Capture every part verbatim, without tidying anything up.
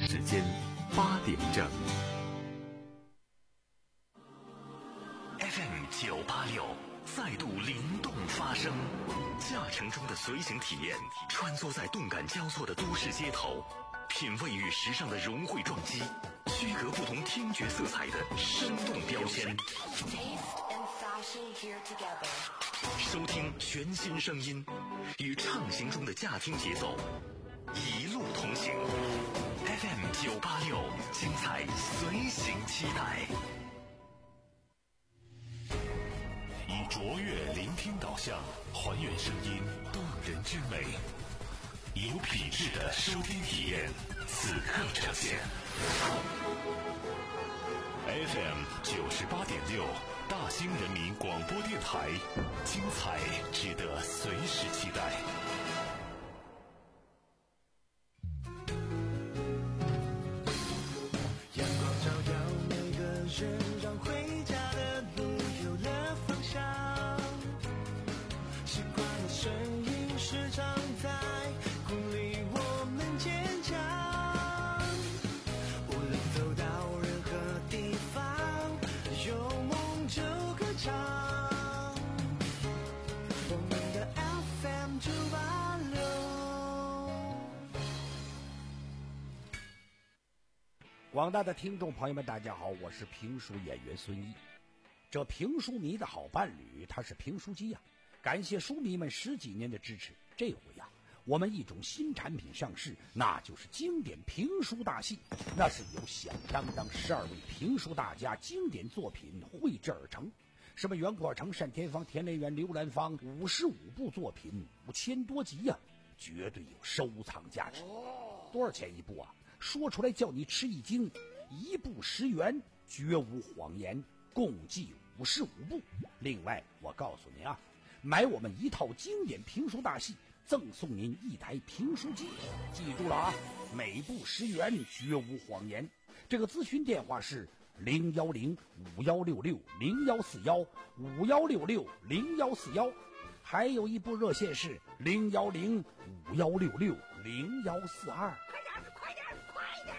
时间八点整。F M 九八六再度灵动发声，驾乘中的随行体验，穿梭在动感交错的都市街头，品味与时尚的融汇撞击，区隔不同听觉色彩的生动标签。收听全新声音，与畅行中的驾听节奏一路同行。F M 九八六，精彩随行期待。以卓越聆听导向，还原声音动人之美，有品质的收听体验，此刻呈现。F M 九十八点六，大兴人民广播电台，精彩值得随时期待。 阳光照耀每个人，让回家的路有了方向。习惯的声音时常在鼓励我们坚强。无论走到任何地方，有梦就歌唱。我们的 F M 九八六。 广大的听众朋友们，大家好，我是评书演员孙一。这评书迷的好伴侣，他是评书机呀、啊。感谢书迷们十几年的支持，这回呀、啊，我们一种新产品上市，那就是经典评书大戏。那是由响当当十二位评书大家经典作品绘制而成，什么袁阔成、单田芳、田连元、刘兰芳，五十五部作品，五千多集呀、啊，绝对有收藏价值。多少钱一部啊？说出来叫你吃一惊，一部十元，绝无谎言，共计五十五部。另外，我告诉您啊，买我们一套经典评书大戏，赠送您一台评书机。记住了啊，每部十元，绝无谎言。这个咨询电话是零幺零五幺六六零幺四幺五幺六六零幺四幺，还有一部热线是零幺零五幺六六零幺四二。 快点，快点！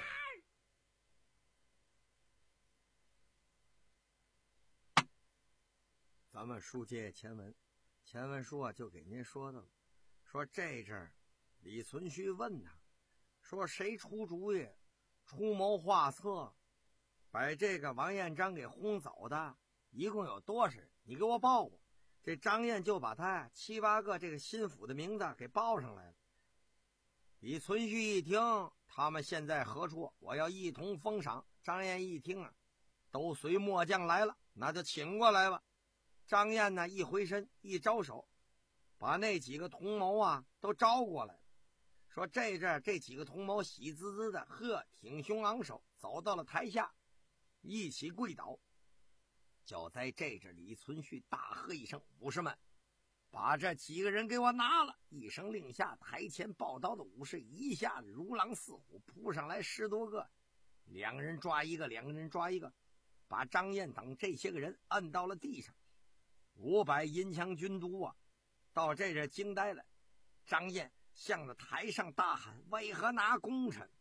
咱们书接前文，前文书啊就给您说到了，说这阵儿李存勖问他，说谁出主意、出谋划策，把这个王彦章给轰走的，一共有多少人？你给我报过。这张燕就把他七八个这个心腹的名字给报上来了。李存勖一听，他们现在何处？我要一同封赏。张燕一听啊，都随末将来了，那就请过来吧。张燕呢，一回身，一招手，把那几个同谋啊都招过来了。说这阵这几个同谋喜滋滋的，呵，挺胸昂首，走到了台下，一起跪倒。就在这阵，李存勖大喝一声：“武士们，把这几个人给我拿了！”一声令下，台前抱刀的武士一下子如狼似虎扑上来十多个，两个人抓一个，两个人抓一个，把张燕等这些个人摁到了地上。五百银枪军都啊，到这这惊呆了。张燕向着台上大喊：“为何拿功臣？”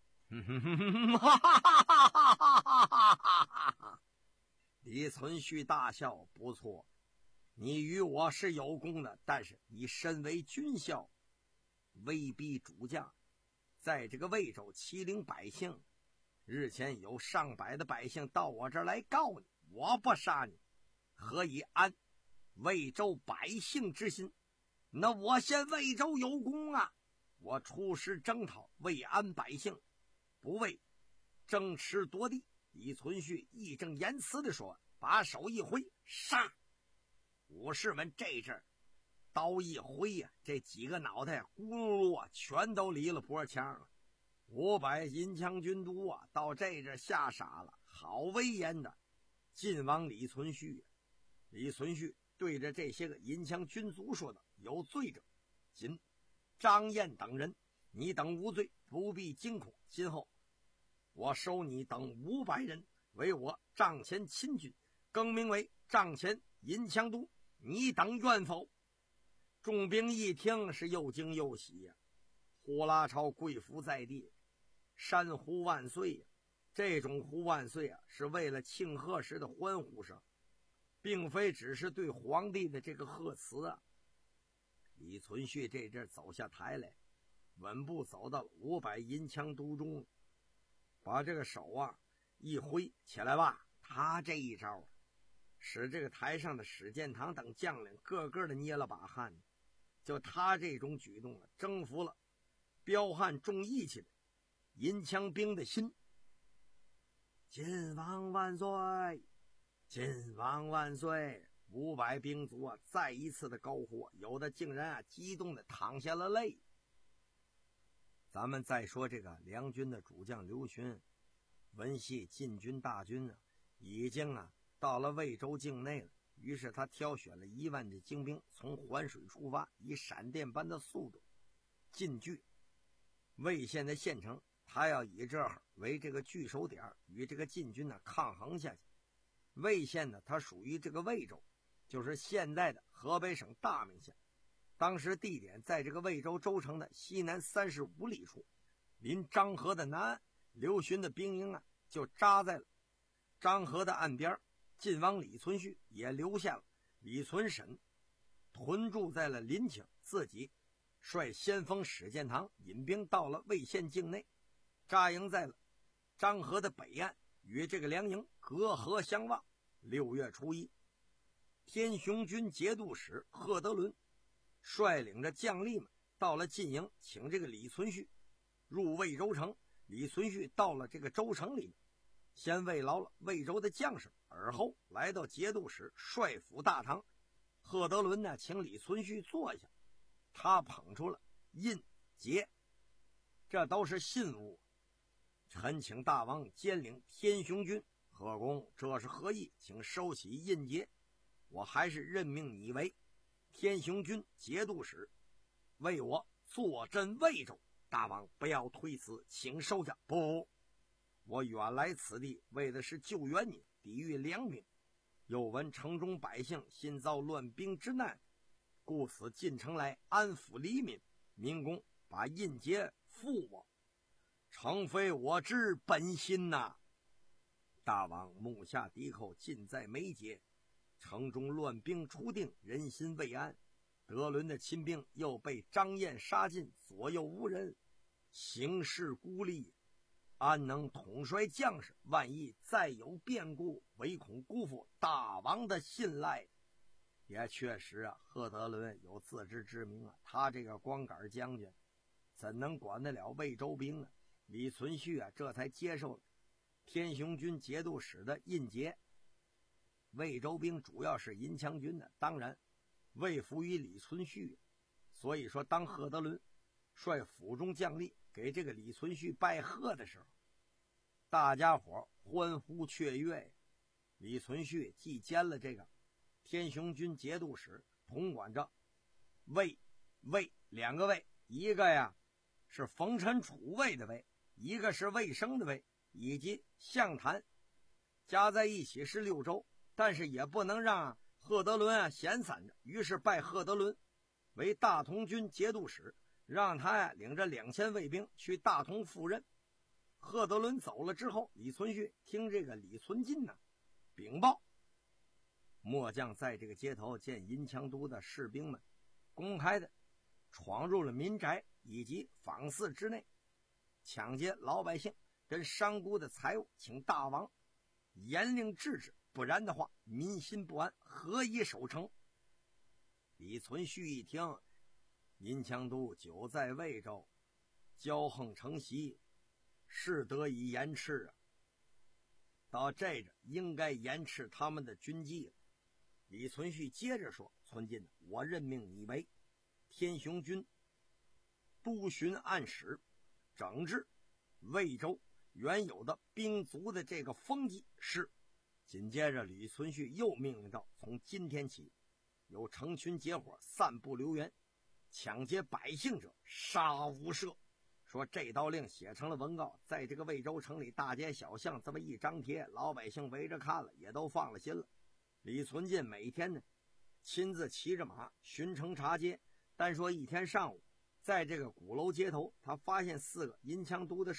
李存勖大笑：“不错，你与我是有功的，但是你身为军校，威逼主将，在这个魏州欺凌百姓，日前有上百的百姓到我这儿来告你，我不杀你，何以安魏州百姓之心？那我先魏州有功啊，我出师征讨，为安百姓，不为争持夺地。”李存勖义正言辞地说，把手一挥，杀！武士们这阵刀一挥呀、啊，这几个脑袋咕噜噜啊，全都离了脖腔了。五百银枪军都啊，到这阵吓傻了，好威严的进往李存勖。李存勖对着这些个银枪军卒说道：“有罪者，今张燕等人，你等无罪，不必惊恐。今后我收你等五百人为我帐前亲军，更名为帐前银枪都，你等愿否？”众兵一听是又惊又喜呀、啊，呼啦超跪伏在地。 山呼万岁呀、啊！这种呼万岁啊，是为了庆贺时的欢呼声，并非只是对皇帝的这个贺词啊。李存勖这阵走下台来，稳步走到五百银枪都中，把这个手啊一挥，起来吧！他这一招啊，使这个台上的史建堂等将领个个的捏了把汗。就他这种举动啊，征服了彪悍重义气的银枪兵的心。晋王万岁！晋王万岁！五百兵卒啊，再一次的高呼，有的竟然啊激动的淌下了泪。咱们再说这个梁军的主将刘询，闻悉晋军大军啊已经啊到了魏州境内了，于是他挑选了一万的精兵，从环水出发，以闪电般的速度进据魏县的县城。他要以这儿为这个据守点，与这个晋军呢抗衡下去。魏县呢，它属于这个魏州，就是现在的河北省大名县。当时地点在这个魏州州城的西南三十五里处，临漳河的南岸。刘询的兵营啊，就扎在了漳河的岸边。晋王李存勖也留下了李存审屯驻在了临清，自己率先锋史建堂引兵到了魏县境内，扎营在了漳河的北岸，与这个梁营隔河相望。六月初一，天雄军节度使贺德伦率领着将吏们到了晋营，请这个李存勖入魏州城。李存勖到了这个州城里面，先慰劳了魏州的将士，而后来到节度使帅府大堂。贺德伦呢，请李存勖坐下，他捧出了印节，这都是信物，恳请大王兼领天雄军。贺公，这是何意？请收起印节，我还是任命你为天雄军节度使，为我坐镇魏州。大王不要推辞，请收下。不，我远来此地为的是救援你，抵御良兵，又闻城中百姓新遭乱兵之难，故此进城来安抚黎民。民公把印节付我，诚非我之本心呐、啊！大王目下敌寇尽在眉睫，城中乱兵初定，人心未安。德伦的亲兵又被张燕杀尽，左右无人，形势孤立，安能统帅将士？万一再有变故，唯恐辜负大王的信赖。也确实啊，贺德伦有自知之明啊，他这个光杆将军怎能管得了魏州兵啊？李存勖啊，这才接受了天雄军节度使的印节。魏州兵主要是银枪军的，当然魏服于李存勖，所以说当贺德伦率府中将吏给这个李存勖拜贺的时候，大家伙欢呼雀跃。李存勖既兼了这个天雄军节度使，统管着魏魏两个魏，一个呀是冯陈楚魏的魏，一个是魏生的魏，以及象坛，加在一起是六州。但是也不能让贺德伦啊闲散着，于是拜贺德伦为大同军节度使，让他呀领着两千卫兵去大同赴任。贺德伦走了之后，李存勖听这个李存进呢禀报，末将在这个街头见银枪都的士兵们公开的闯入了民宅以及坊寺之内，抢劫老百姓跟商贾的财物，请大王严令制止，不然的话民心不安，何以守城？李存勖一听，银枪都久在魏州，骄横成习，是得以严斥啊。到这着应该严斥他们的军纪了。李存勖接着说：存进，我任命你为天雄军督巡按使，整治魏州原有的兵卒的这个风纪。是。紧接着李存勖又命令道：从今天起，有成群结伙散布流言抢劫百姓者，杀无赦。说这道令写成了文告，在这个魏州城里大街小巷这么一张贴，老百姓围着看了，也都放了心了。李存进每天呢亲自骑着马巡城查街，单说一天上午，在这个鼓楼街头，他发现四个银枪都的士兵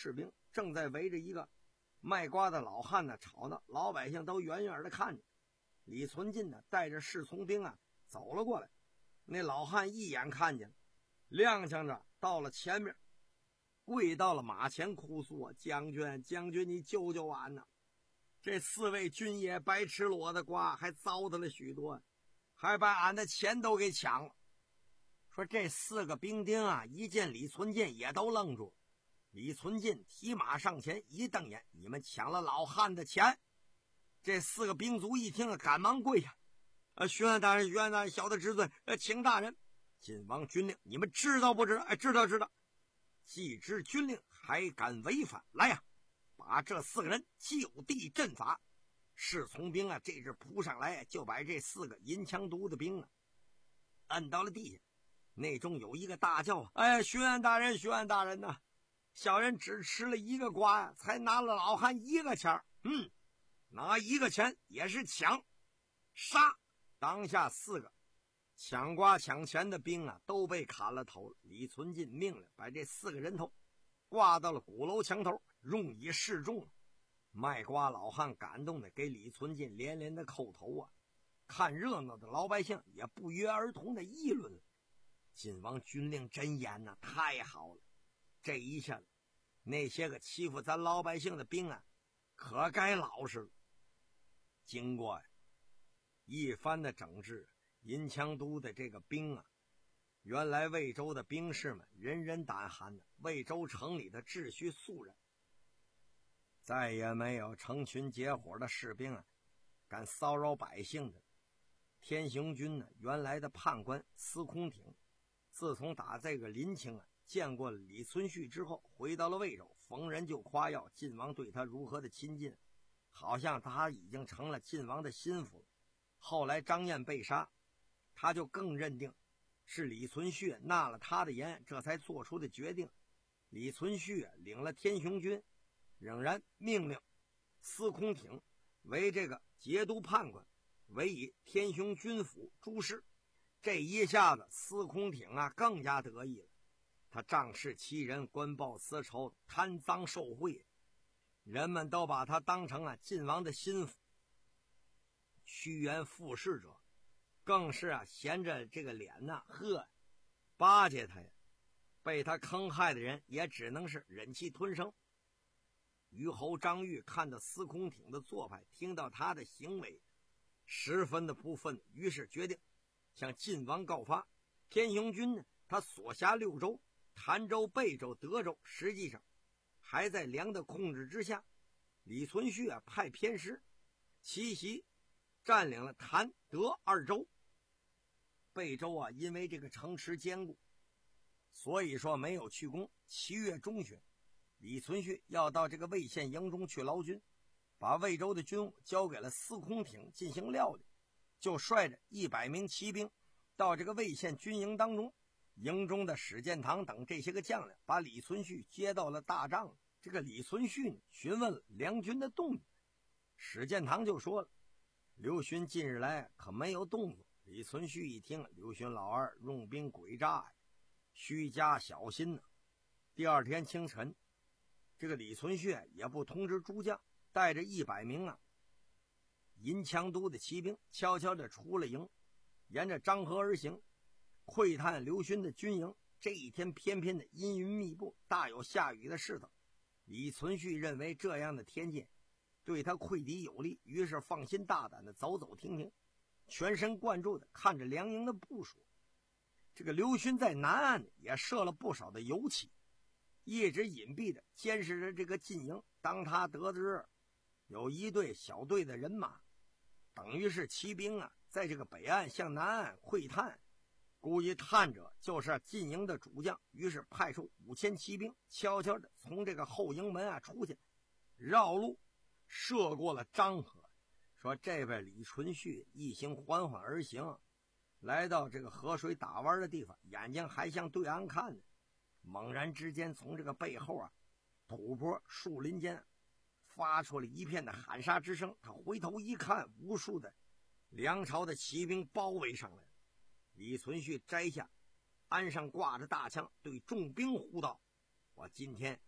正在围着一个卖瓜的老汉呢吵呢，老百姓都远远的看着。李存进呢带着侍从兵啊走了过来，那老汉一眼看见了，踉跄着到了前面，跪到了马前哭诉啊：“将军，将军，你救救俺呐！这四位军爷白吃了我的瓜，还糟蹋了许多，还把俺的钱都给抢了。”说这四个兵丁啊，一见李存进也都愣住。李存进提马上前一瞪眼：“你们抢了老汉的钱！”这四个兵卒一听啊，赶忙跪下：“呃，巡按大人，巡按大人，小的知罪，呃，请大人。晋王军令，你们知道不知道？哎，知道知道。既知军令，还敢违反？来呀，把这四个人就地正法。”侍从兵啊，这只扑上来，就把这四个银枪都的兵啊摁到了地下。内中有一个大叫：“哎，巡按大人，巡按大人呐！小人只吃了一个瓜呀，才拿了老汉一个钱。嗯，拿一个钱也是抢，杀！”当下四个抢瓜抢钱的兵啊，都被砍了头。李存进命令把这四个人头挂到了鼓楼墙头，用以示众。卖瓜老汉感动的给李存进连连的叩头啊！看热闹的老百姓也不约而同的议论了。晋王军令真严呐、啊，太好了！这一下子，那些个欺负咱老百姓的兵啊，可该老实了。经过呀一番的整治，银枪都的这个兵啊，原来魏州的兵士们人人胆寒的，魏州城里的秩序肃然，再也没有成群结伙的士兵啊敢骚扰百姓的。天雄军呢，原来的判官司空挺，自从打这个临清啊见过李存勖之后，回到了魏州，逢人就夸耀晋王对他如何的亲近，好像他已经成了晋王的心腹了。后来张燕被杀，他就更认定是李存勖纳了他的言，这才做出的决定。李存勖啊领了天雄军，仍然命令司空挺为这个节度判官，委以天雄军府诸事。这一下子司空挺啊更加得意了，他仗势欺人，官报私仇，贪赃受贿，人们都把他当成啊晋王的心腹。屈原附视者更是啊闲着这个脸呐、啊、呵巴结他呀，被他坑害的人也只能是忍气吞声。虞侯张玉看到司空挺的做派，听到他的行为，十分的不忿，于是决定向晋王告发。天雄军呢，他所辖六州，潭州、贝州、德州，实际上还在梁的控制之下。李存勖啊派偏师奇袭，占领了潭、德二州。贝州啊因为这个城池坚固，所以说没有去攻。七月中旬，李存勖要到这个魏县营中去劳军，把魏州的军务交给了司空挺进行料理，就率着一百名骑兵到这个魏县军营当中。营中的史建堂等这些个将领把李存勖接到了大帐。这个李存勖呢询问了梁军的动静，史建堂就说了：“刘询近日来可没有动作。”李存勖一听，刘询老二用兵诡诈呀，须加小心呢。第二天清晨，这个李存勖也不通知诸将，带着一百名啊银枪都的骑兵悄悄地出了营，沿着漳河而行，窥探刘询的军营。这一天偏偏的阴云密布，大有下雨的势头。李存勖认为这样的天气对他溃敌有利，于是放心大胆的走走停停，全神贯注的看着梁营的部署。这个刘询在南岸也设了不少的油漆，一直隐蔽的监视着这个晋营。当他得知有一队小队的人马，等于是骑兵啊，在这个北岸向南岸窥探，估计探者就是晋营的主将，于是派出五千骑兵悄悄的从这个后营门啊出去，绕路涉过了漳河。说这位李存勖一行缓缓而行，来到这个河水打弯的地方，眼睛还向对岸看呢。猛然之间，从这个背后啊土坡树林间发出了一片的喊杀之声。他回头一看，无数的梁朝的骑兵包围上来了。李存勖摘下鞍上挂着大枪，对众兵呼道：“我今天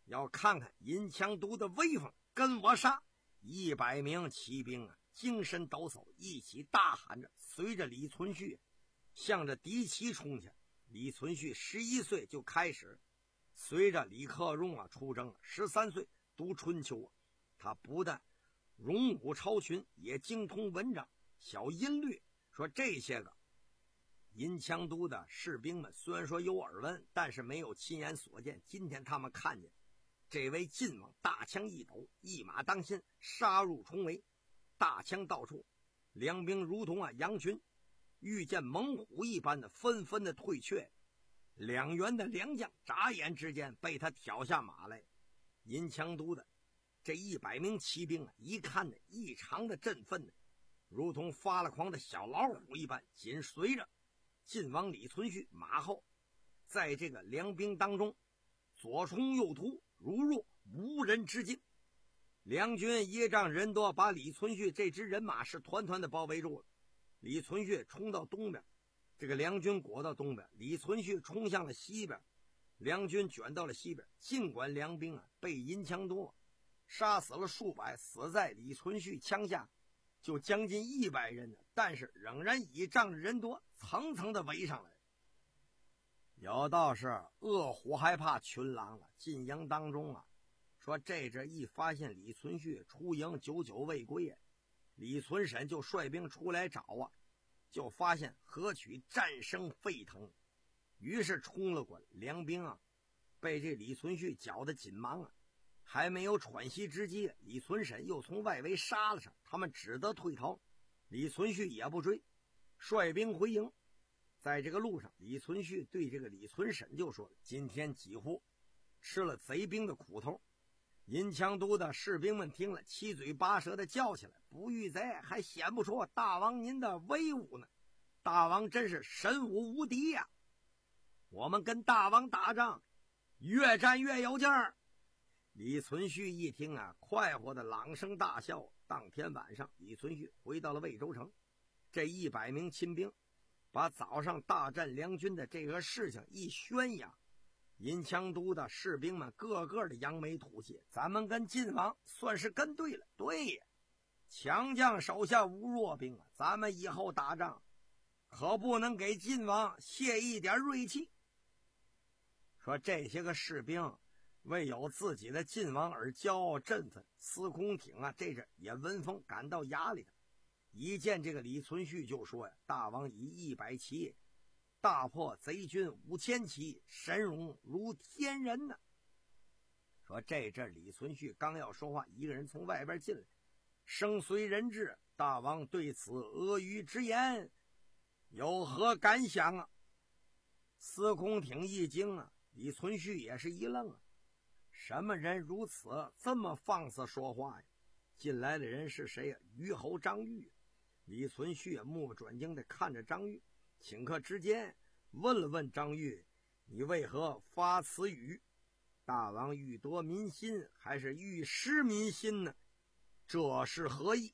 要看看银枪都的威风，跟我杀！一百名骑兵啊，精神抖擞，一起大喊着，随着李存勖向着敌旗冲去。李存勖十一岁就开始随着李克用啊出征，十三岁读春秋啊，他不但勇武超群，也精通文章、小音律。说这些个银枪都的士兵们虽然说有耳闻，但是没有亲眼所见。今天他们看见这位晋王大枪一抖，一马当先，杀入重围，大枪到处，两兵如同啊羊群遇见猛虎一般的纷纷的退却。两员的良将眨眼之间被他挑下马来。银枪都的这一百名骑兵啊，一看呢异常的振奋呢，如同发了狂的小老虎一般，紧随着晋王李存勖马后，在这个两兵当中左冲右突，如入无人之境。两军一仗人多，把李存勖这支人马是团团的包围住了。李存勖冲到东边，这个两军裹到东边，李存勖冲向了西边，两军卷到了西边。尽管两兵啊被银枪都杀死了数百，死在李存勖枪下就将近一百人呢，但是仍然倚仗人多，层层的围上来。有道是恶虎害怕群狼了。晋营当中啊，说这阵一发现李存勖出营久久未归，李存审就率兵出来找啊，就发现河曲战声沸腾，于是冲了过来。两兵啊被这李存勖搅得紧忙啊，还没有喘息之机，李存审又从外围杀了上，他们只得退逃。李存勖也不追，率兵回营。在这个路上，李存勖对这个李存审就说了，今天几乎吃了贼兵的苦头。银枪都的士兵们听了，七嘴八舌的叫起来，不遇贼还显不出大王您的威武呢，大王真是神武无敌呀、啊、我们跟大王打仗越战越有劲儿。李存勖一听啊，快活的朗声大笑。当天晚上，李存勖回到了魏州城，这一百名亲兵把早上大战梁军的这个事情一宣扬，银枪都的士兵们个个的扬眉吐气，咱们跟晋王算是跟对了。对呀，强将手下无弱兵啊，咱们以后打仗可不能给晋王泄一点锐气。说这些个士兵为有自己的晋王而骄傲振奋，司空挺啊这阵也闻风感到压力的，一见这个李存勖就说呀，大王以一百骑大破贼军五千骑，神勇如天人呢。说这阵李存勖刚要说话，一个人从外边进来，声随人至，大王对此阿谀之言有何感想啊？司空挺一惊啊，李存勖也是一愣啊，什么人如此这么放肆说话呀？进来的人是谁呀、啊？虞侯张玉。李存勖目不转睛地看着张玉，顷刻之间问了问张玉，你为何发此语？大王欲夺民心还是欲失民心呢？这是何意？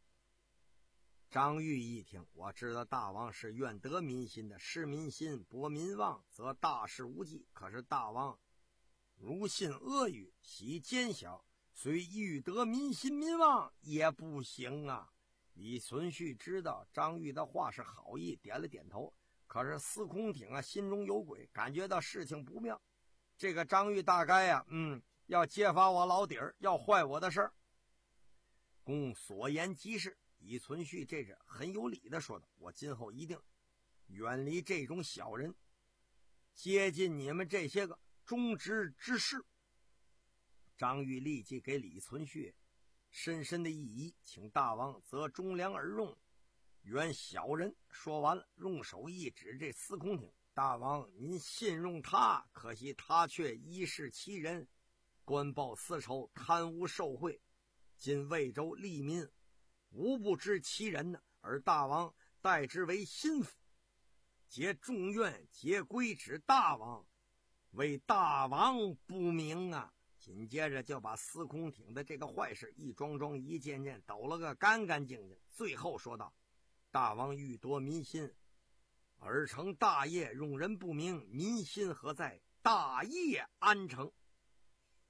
张玉一听，我知道大王是愿得民心的，失民心博民望则大事无忌，可是大王如信阿谀，喜奸小，虽欲得民心民望也不行啊。李存勖知道张玉的话是好意，点了点头。可是司空挺啊心中有鬼，感觉到事情不妙，这个张玉大概呀、啊、嗯要揭发我老底儿，要坏我的事儿。公所言极是，李存勖这是很有理的说的，我今后一定远离这种小人，接近你们这些个忠直之士。张玉立即给李存勖深深的一揖，请大王择忠良而用，原小人。说完了，用手一指这司空挺，大王您信用他，可惜他却一世欺人，官报私仇，贪污受贿，今魏州利民无不知其人呢，而大王待之为心腹，皆众怨皆归指大王，为大王不明啊。紧接着就把司空挺的这个坏事一桩桩一件件抖了个干干净净，最后说道，大王欲夺民心而成大业，用人不明，民心何在？大业安成？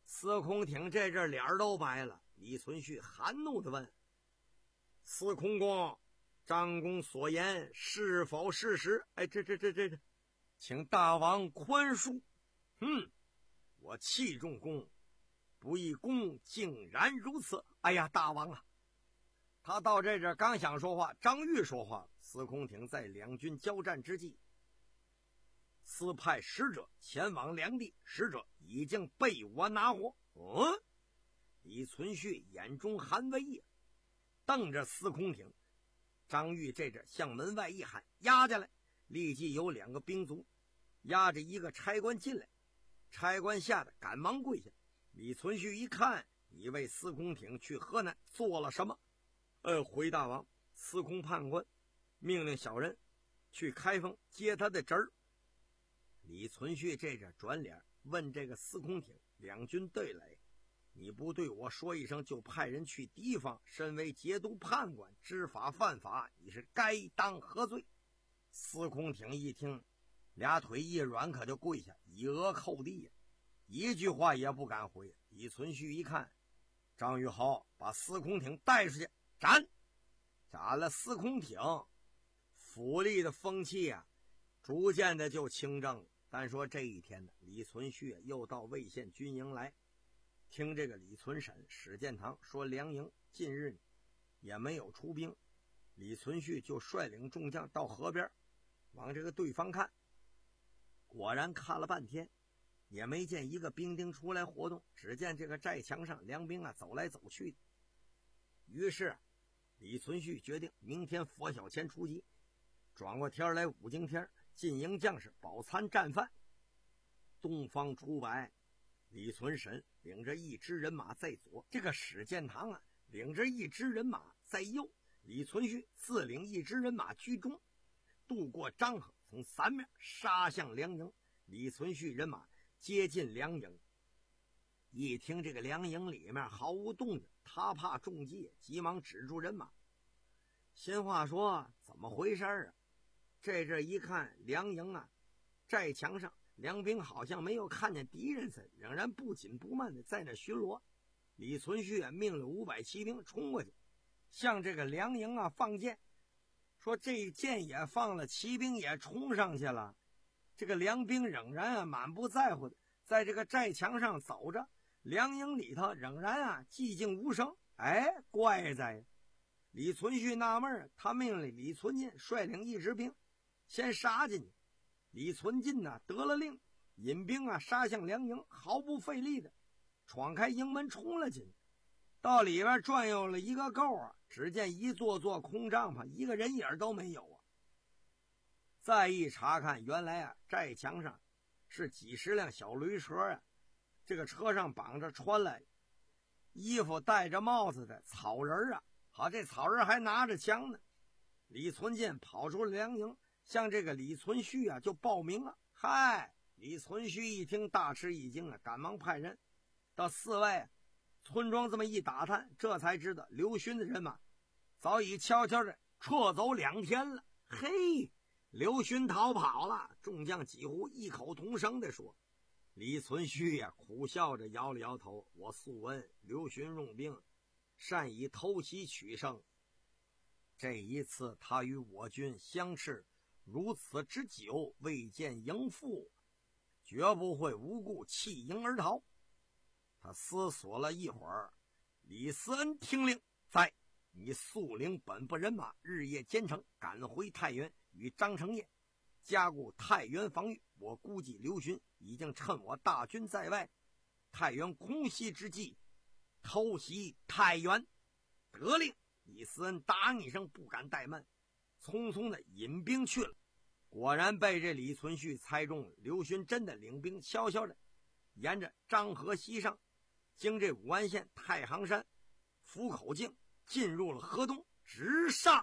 司空挺这阵脸都白了。李存勖含怒地问：司空公，张公所言是否事实？哎，这这这这这，请大王宽恕。嗯，我器重公，不义公竟然如此。哎呀，大王啊！他到这阵刚想说话，张玉说话了。司空挺在两军交战之际，司派使者前往梁地，使者已经被我拿获。嗯，李存勖眼中含威呀，瞪着司空挺。张玉这阵向门外一喊：押进来！立即有两个兵卒押着一个差官进来。差官吓得赶忙跪下。李存勖一看，你为司空挺去河南做了什么？呃，回大王，司空判官命令小人去开封接他的侄儿。李存勖这阵转脸问这个司空挺：两军对垒，你不对我说一声，就派人去敌方，身为节度判官，知法犯法，你是该当何罪？司空挺一听，俩腿一软，可就跪下，以额叩地呀，一句话也不敢回。李存勖一看，张玉豪把司空挺带出去斩，斩了司空挺，府吏的风气啊，逐渐的就清正。但说这一天呢，李存勖又到魏县军营来，听这个李存审、史建堂说梁营近日也没有出兵，李存勖就率领众将到河边往这个对方看，果然看了半天也没见一个兵丁出来活动，只见这个寨墙上梁兵啊走来走去的。于是李存勖决定明天拂晓前出击，转过天来五更天进营将士饱餐战饭。东方出白，李存审领着一支人马在左，这个史建堂啊领着一支人马在右，李存勖自领一支人马居中，渡过漳河，从三面杀向梁营。李存勖人马接近梁营，一听这个梁营里面毫无动静，他怕中计，急忙止住人马。心话说怎么回事啊？这阵一看梁营啊，寨墙上梁兵好像没有看见敌人似的，仍然不紧不慢的在那巡逻。李存勖啊命了五百骑兵冲过去，向这个梁营啊放箭，说这箭也放了，骑兵也冲上去了。这个梁兵仍然啊满不在乎的在这个寨墙上走着，梁营里头仍然啊寂静无声。哎，怪在李存勖纳闷，他命令李存进率领一支兵先杀进去。李存进呢得了令，引兵啊杀向梁营，毫不费力的闯开营门冲了进去。到里边转悠了一个够啊，只见一座座空帐篷，一个人影都没有啊。再一查看，原来啊寨墙上是几十辆小驴车啊，这个车上绑着穿了衣服戴着帽子的草人啊，好，这草人还拿着枪呢。李存进跑出了梁营，向这个李存勖啊就报名了。嗨，李存勖一听大吃一惊啊，赶忙派人到寺外、啊、村庄这么一打探，这才知道刘询的人马早已悄悄的撤走两天了。嘿，刘询逃跑了。众将几乎异口同声地说。李存勖呀、啊、苦笑着摇了摇头，我素闻刘询用兵善以偷袭取胜，这一次他与我军相持如此之久，未见营复，绝不会无故弃营而逃。他思索了一会儿，李思恩听令，在你速领本部人马日夜兼程赶回太原，与张承业加固太原防御。我估计刘询已经趁我大军在外，太原空袭之际偷袭太原。得令。李思恩答应一声，不敢怠慢，匆匆的引兵去了。果然被这李存勖猜中了，刘询真的领兵悄悄的沿着漳河西上，经这武安县太行山府口境，进入了河东，直上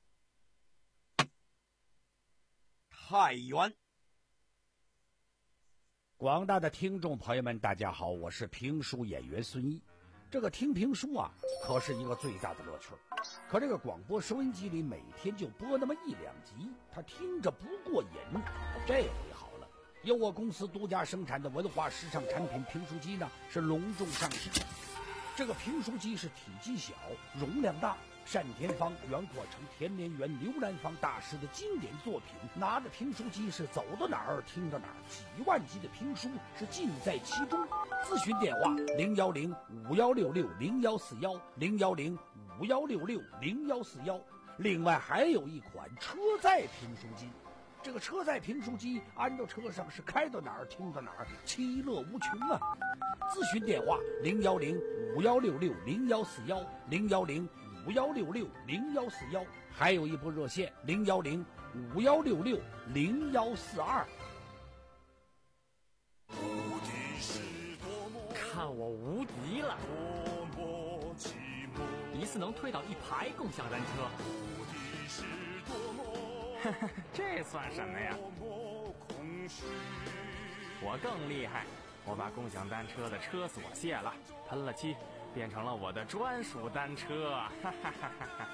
太原。 广大的听众朋友们大家好，我是评书演员孙一。这个听评书啊可是一个最大的乐趣，可这个广播收音机里每天就播那么一两集，他听着不过瘾。这回好了， 由我公司独家生产的文化时尚产品评书机呢是隆重上市。这个评书机是体积小，容量大，单田芳、袁阔成、田连元、刘兰芳大师的经典作品，拿着评书机是走到哪儿听到哪儿，几万集的评书是尽在其中。咨询电话零幺零五幺六六零幺四幺零幺零五幺六六零幺四幺。另外还有一款车载评书机，这个车载评书机安到车上是开到哪儿听到哪儿，其乐无穷啊！咨询电话零幺零五幺六六零幺四幺零幺零五幺六六零幺四幺，还有一部热线零幺零五幺六六零幺四二。 看我无敌了！一次能推倒一排共享单车，这算什么呀？我更厉害，我把共享单车的车锁卸了，喷了漆，变成了我的专属单车。哈哈哈哈哈！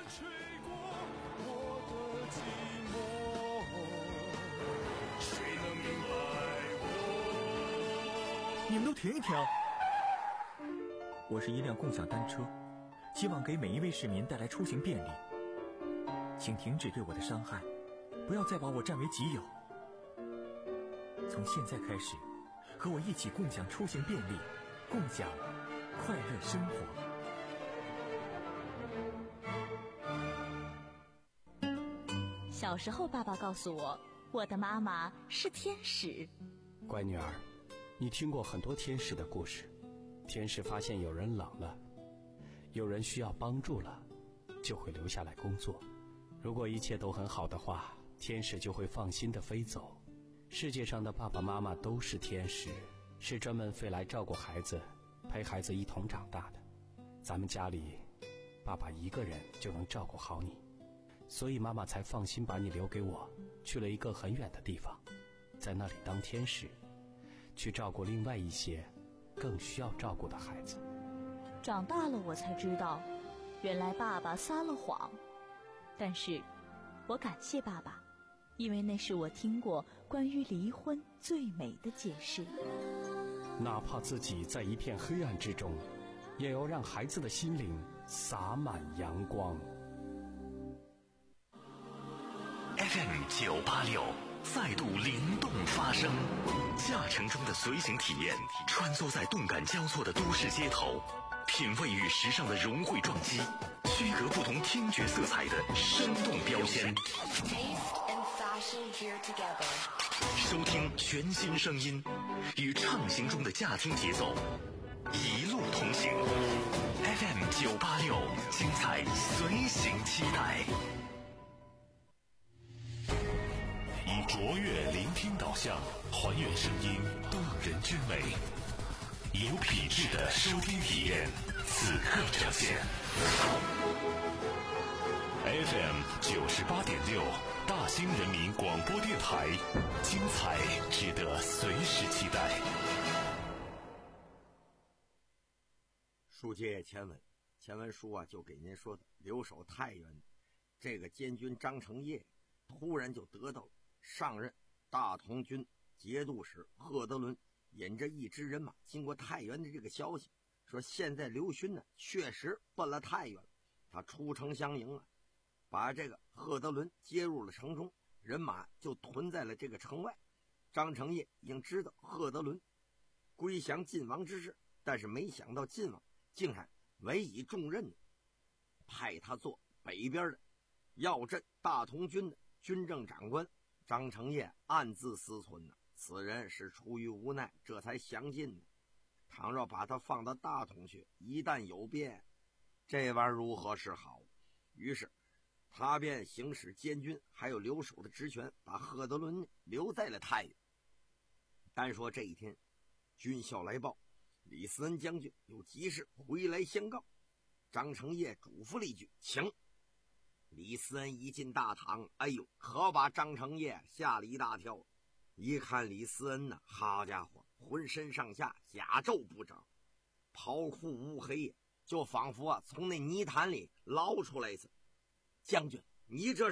你们都停一停！我是一辆共享单车，希望给每一位市民带来出行便利。请停止对我的伤害，不要再把我占为己有。从现在开始，和我一起共享出行便利，共享快乐生活。 小时候，爸爸告诉我，我的妈妈是天使。 乖女儿，你听过很多天使的故事。天使发现有人冷了，有人需要帮助了，就会留下来工作。如果一切都很好的话，天使就会放心地飞走。世界上的爸爸妈妈都是天使，是专门飞来照顾孩子，陪孩子一同长大的。咱们家里，爸爸一个人就能照顾好你，所以妈妈才放心把你留给我，去了一个很远的地方，在那里当天使，去照顾另外一些更需要照顾的孩子。 长大了我才知道，原来爸爸撒了谎，但是我感谢爸爸，因为那是我听过关于离婚最美的解释。 哪怕自己在一片黑暗之中，也要让孩子的心灵洒满阳光。 F M 九八六再度灵动发声，驾乘中的随行体验，穿梭在动感交错的都市街头，品味与时尚的融汇撞击，区隔不同听觉色彩的生动标签。收听全新声音，与畅行中的驾听节奏，一路同行。F M 九八六，精彩随行期待。以卓越聆听导向，还原声音动人之美，有品质的收听体验，此刻呈现。F M 九十八点六，大兴人民广播电台，精彩值得随时期待。 书接前文，前文书啊就给您说的，留守太原这个监军张承业，突然就得到了上任大同军节度使贺德伦引着一支人马经过太原的这个消息，说现在刘勋呢确实奔了太原了，他出城相迎啊，把这个贺德伦接入了城中，人马就屯在了这个城外。张承业已经知道贺德伦归降晋王之事，但是没想到晋王竟然委以重任，派他做北边的要镇大同军的军政长官。张承业暗自思忖呢，此人是出于无奈这才降晋的，倘若把他放到大同去，一旦有变，这玩意儿如何是好？于是他便行使监军还有留守的职权，把贺德伦留在了太原。单说这一天，军校来报，李思恩将军有急事回来相告。张承业嘱咐了一句：“请。”李思恩一进大堂，哎呦，可把张承业吓了一大跳。一看李思恩呢，好家伙，浑身上下甲胄不整，袍裤乌黑，就仿佛啊从那泥潭里捞出来一次。将军，你这是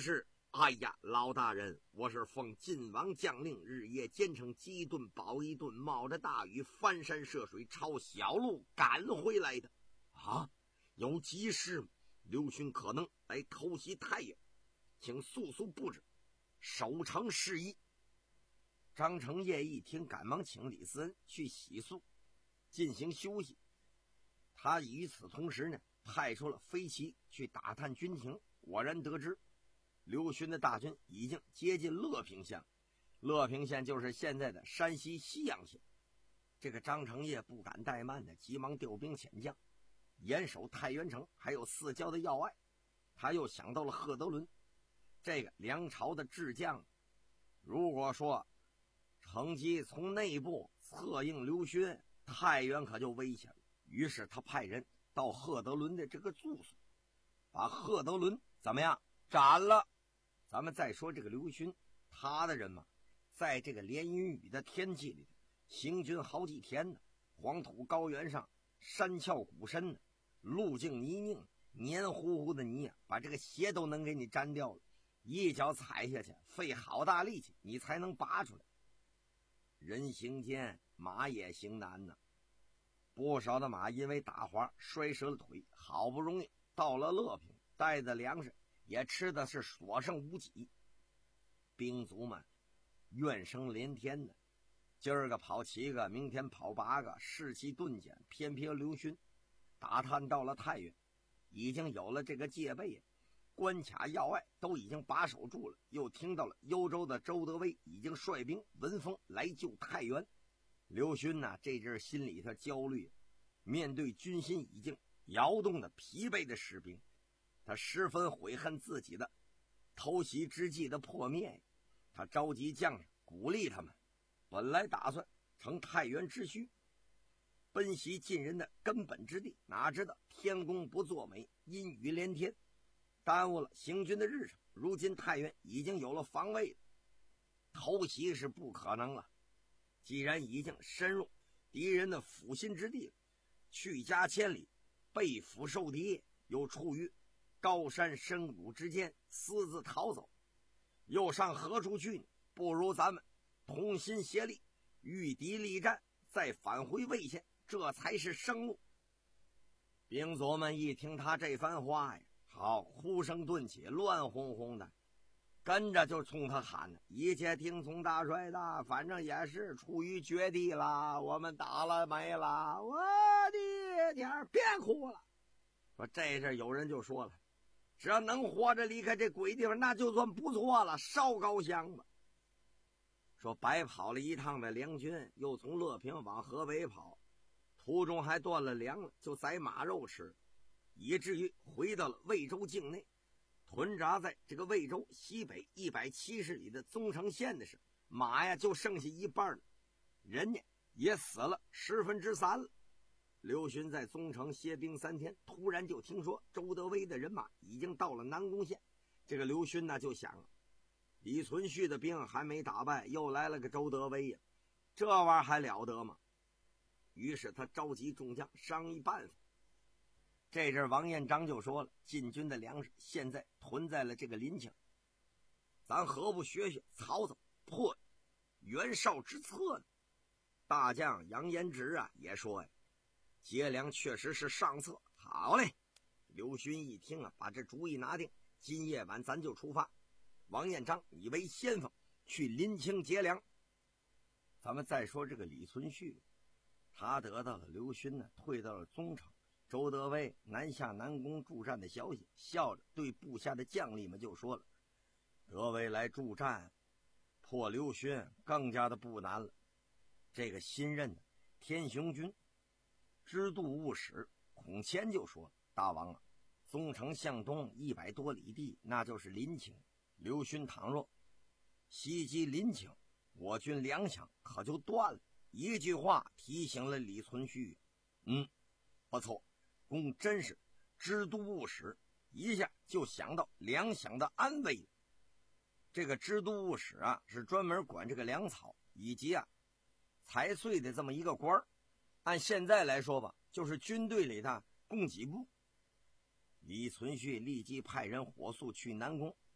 哎呀，老大人，我是奉晋王将令，日夜兼程饥一顿饱一顿，冒着大雨翻山涉水，抄小路赶回来的。啊，有急事吗？刘勋可能来偷袭太原，请速速布置守城事宜。张承业一听，赶忙请李思恩去洗漱进行休息。他与此同时呢，派出了飞骑去打探军情，果然得知刘勋的大军已经接近乐平县。乐平县就是现在的山西西阳县。这个张承业不敢怠慢的，急忙调兵遣将，严守太原城还有四郊的要隘。他又想到了贺德伦，这个梁朝的智将，如果说乘机从内部策应刘勋，太原可就危险了。于是他派人到贺德伦的这个住所，把贺德伦怎么样斩了。咱们再说这个刘勋，他的人嘛，在这个连云雨的天气里行军好几天呢，黄土高原上山峭谷深呢，路径泥泞，黏糊糊的泥啊，把这个鞋都能给你粘掉了，一脚踩下去费好大力气你才能拔出来。人行间，马也行难呢。不少的马因为打滑摔折了腿，好不容易到了乐平，带的粮食也吃的是所剩无几。兵卒们怨声连天的，今儿个跑七个，明天跑八个，士气顿减。偏偏刘勋打探到了太原，已经有了这个戒备，关卡要隘都已经把守住了。又听到了幽州的周德威已经率兵闻风来救太原。刘勋呢，这阵心里头焦虑，面对军心已经摇动的疲惫的士兵，他十分悔恨自己的偷袭之计的破灭。他召集将士鼓励他们，本来打算乘太原之虚奔袭晋人的根本之地，哪知道天公不作美，阴雨连天，耽误了行军的日程。如今太原已经有了防卫了，偷袭是不可能了。既然已经深入敌人的腹心之地了，去家千里，被俘受敌，又处于高山深谷之间，私自逃走，又上何处去呢？不如咱们同心协力，御敌力战，再返回魏县，这才是生路。兵卒们一听他这番话呀，好，呼声顿起，乱哄哄的，跟着就冲他喊呢：一切听从大帅的，反正也是处于绝地了，我们打了没了，我的天，别哭了。说这阵有人就说了，只要能活着离开这鬼地方，那就算不错了，烧高香吧。说白跑了一趟的梁军，又从乐平往河北跑，途中还断了粮了，就宰马肉吃，以至于回到了魏州境内。屯扎在这个魏州西北一百七十里的宗城县的是马呀，就剩下一半了，人家也死了十分之三了。刘勋在宗城歇兵三天，突然就听说周德威的人马已经到了南宫县。这个刘勋呢就想了，李存勖的兵还没打败，又来了个周德威呀，这玩意儿还了得吗？于是他召集众将商议办法。这阵王彦章就说了，晋军的粮食现在囤在了这个临清，咱何不学学曹操破袁绍之策呢？大将杨延直啊也说呀，劫粮确实是上策。好嘞，刘勋一听啊，把这主意拿定，今夜晚咱就出发。王彦章，你为先锋去临清劫粮。咱们再说这个李存勖，他得到了刘勋呢退到了宗城，周德威南下南宫助战的消息，笑着对部下的将领们就说了，德威来助战，破刘勋更加的不难了。这个新任的天雄军支度务使孔谦就说了，大王啊，宗城向东一百多里地，那就是临清，刘勋倘若袭击临清，我军粮饷可就断了。一句话提醒了李存勖，嗯，不错，公真是知都务使，一下就想到粮饷的安危。这个知都务使啊，是专门管这个粮草以及啊财税的这么一个官儿。按现在来说吧，就是军队里的供给部。李存勖立即派人火速去南宫，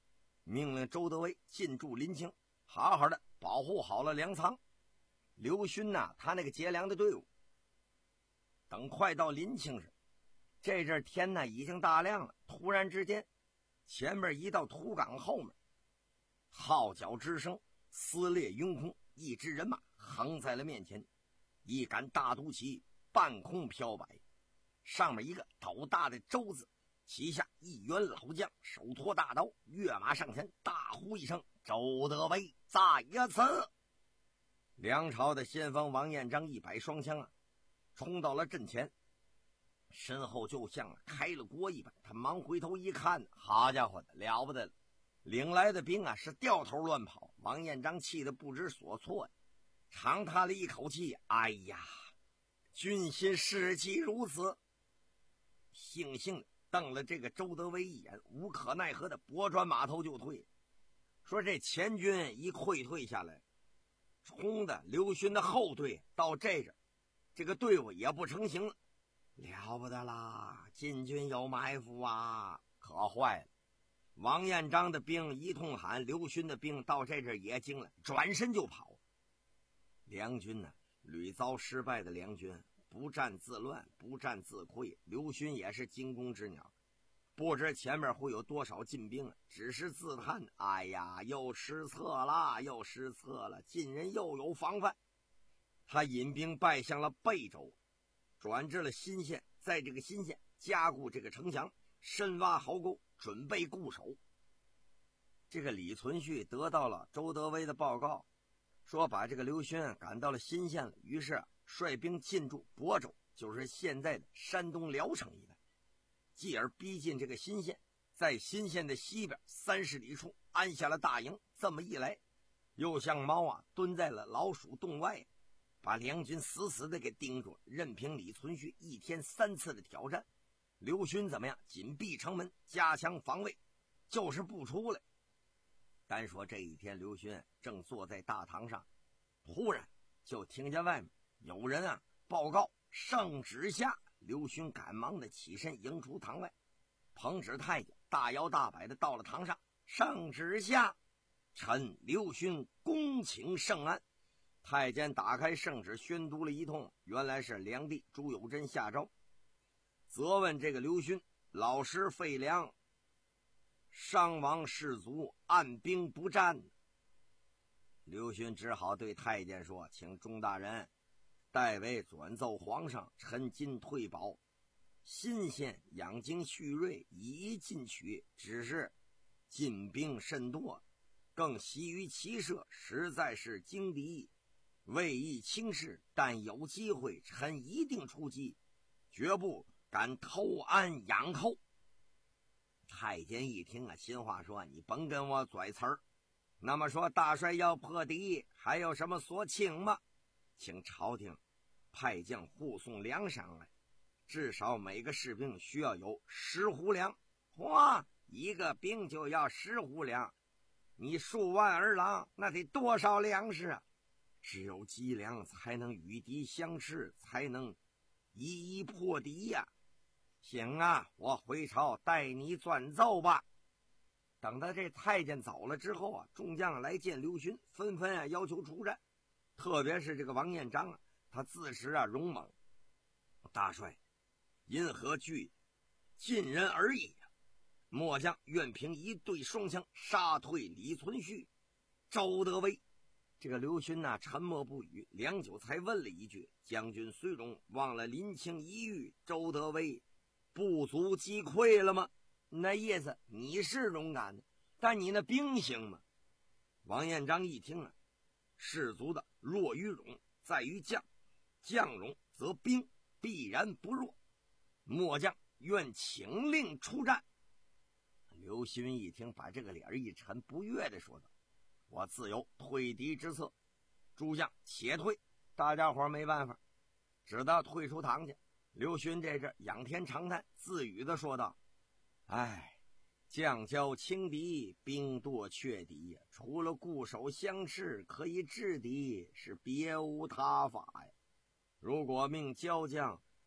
命令周德威进驻临清，好好的保护好了粮仓。刘勋呐，他那个劫粮的队伍，等快到临清时，这阵天呢已经大亮了。突然之间，前面一道土岗后面，号角之声撕裂云空，一支人马横在了面前，一杆大独旗半空飘摆，上面一个斗大的周字，旗下一员老将手托大刀，跃马上前，大呼一声：“周德威在呀此！”梁朝的先锋王彦章一摆双枪啊，冲到了阵前，身后就像开了锅一般。他忙回头一看，好家伙的，了不得了！领来的兵啊是掉头乱跑。王彦章气得不知所措，长叹了一口气：“哎呀，军心士气如此！”悻悻的瞪了这个周德威一眼，无可奈何的拨转马头就退。说这前军一溃退下来，冲的刘勋的后队到这阵，这个队伍也不成形了。了不得啦，晋军有埋伏啊，可坏了！王彦章的兵一通喊，刘勋的兵到这阵也惊了，转身就跑。梁军呢，屡遭失败的梁军，不战自乱，不战自溃。刘勋也是惊弓之鸟，不知前面会有多少晋兵，只是自叹：哎呀，又失策了，又失策了，晋人又有防范。他引兵败向了贝州，转至了新县，在这个新县加固这个城墙，深挖壕沟，准备固守。这个李存勖得到了周德威的报告，说把这个刘勋赶到了新县了，于是率兵进驻亳州，就是现在的山东聊城一带，继而逼近这个新县，在新县的西边三十里处安下了大营。这么一来，又像猫啊蹲在了老鼠洞外，把梁军死死的给盯住，任凭李存勖一天三次的挑战。刘勋怎么样？紧闭城门，加强防卫，就是不出来。单说这一天，刘勋正坐在大堂上，忽然就听见外面有人啊报告圣旨下。刘勋赶忙的起身迎出堂外，彭旨太监大摇大摆的到了堂上。圣旨下，臣刘勋恭请圣安。太监打开圣旨，宣读了一通，原来是梁帝朱友贞下诏，责问这个刘勋老实废粮，伤亡士卒，按兵不战。刘勋只好对太监说：“请钟大人代为转奏皇上，臣今退保，新县养精蓄锐，以进取，只是进兵甚多，更习于骑射，实在是惊敌，未易轻视。但有机会，臣一定出击，绝不敢偷安养后。”太监一听啊，心话说：“你甭跟我拽词儿。那么说大帅要破敌，还有什么所请吗？请朝廷派将护送粮饷来，至少每个士兵需要有十斛粮。”哇，一个兵就要十斛粮，你数万儿郎，那得多少粮食啊！只有积粮才能与敌相持，才能一一破敌呀、啊！行啊，我回朝带你转奏吧。等到这太监走了之后啊，众将来见刘勋，纷纷啊要求出战。特别是这个王彦章啊，他自持啊勇猛。大帅，因何惧晋人而已啊？末将愿凭一对双枪杀退李存勖、周德威。这个刘勋呐、啊、沉默不语，良久才问了一句：“将军虽荣，忘了临清一遇，周德威不足击溃了吗？”那意思你是勇敢的，但你那兵行吗？王彦章一听啊，士卒的弱与勇在于将，将勇则兵必然不弱。末将愿请令出战。刘勋一听，把这个脸一沉，不悦地说道：“我自有退敌之策，诸将且退。”大家伙没办法，只得退出堂去。刘勋这阵仰天长叹，自语地说道：“哎，将交轻敌，兵多却敌，除了固守相持可以制敌，是别无他法呀。如果命交将